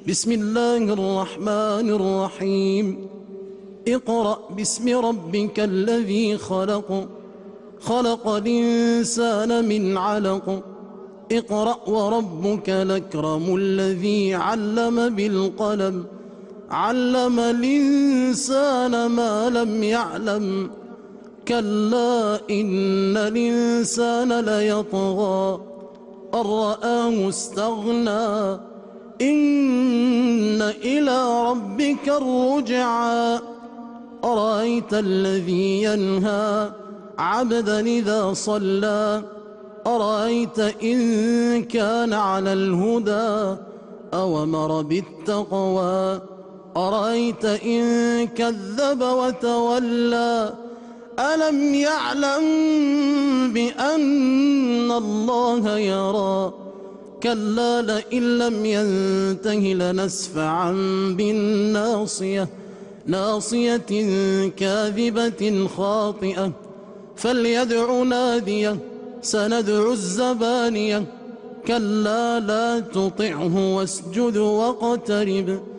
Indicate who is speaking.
Speaker 1: بسم الله الرحمن الرحيم. اقرأ باسم ربك الذي خلق، خلق الإنسان من علق. اقرأ وربك الأكرم الذي علم بالقلم، علم الإنسان ما لم يعلم. كلا إن الإنسان ليطغى أن رآه استغنى، إن إلى ربك الرجعى. أرأيت الذي ينهى عبدا إذا صلى، أرأيت إن كان على الهدى أو أمر بالتقوى، أرأيت إن كذب وتولى. ألم يعلم بأن الله يرى. كلا لئن لم ينته لنسفعا بالناصية، ناصية كاذبة خاطئة. فليدع ناديه سندع الزبانية. كلا لا تطعه واسجد واقترب.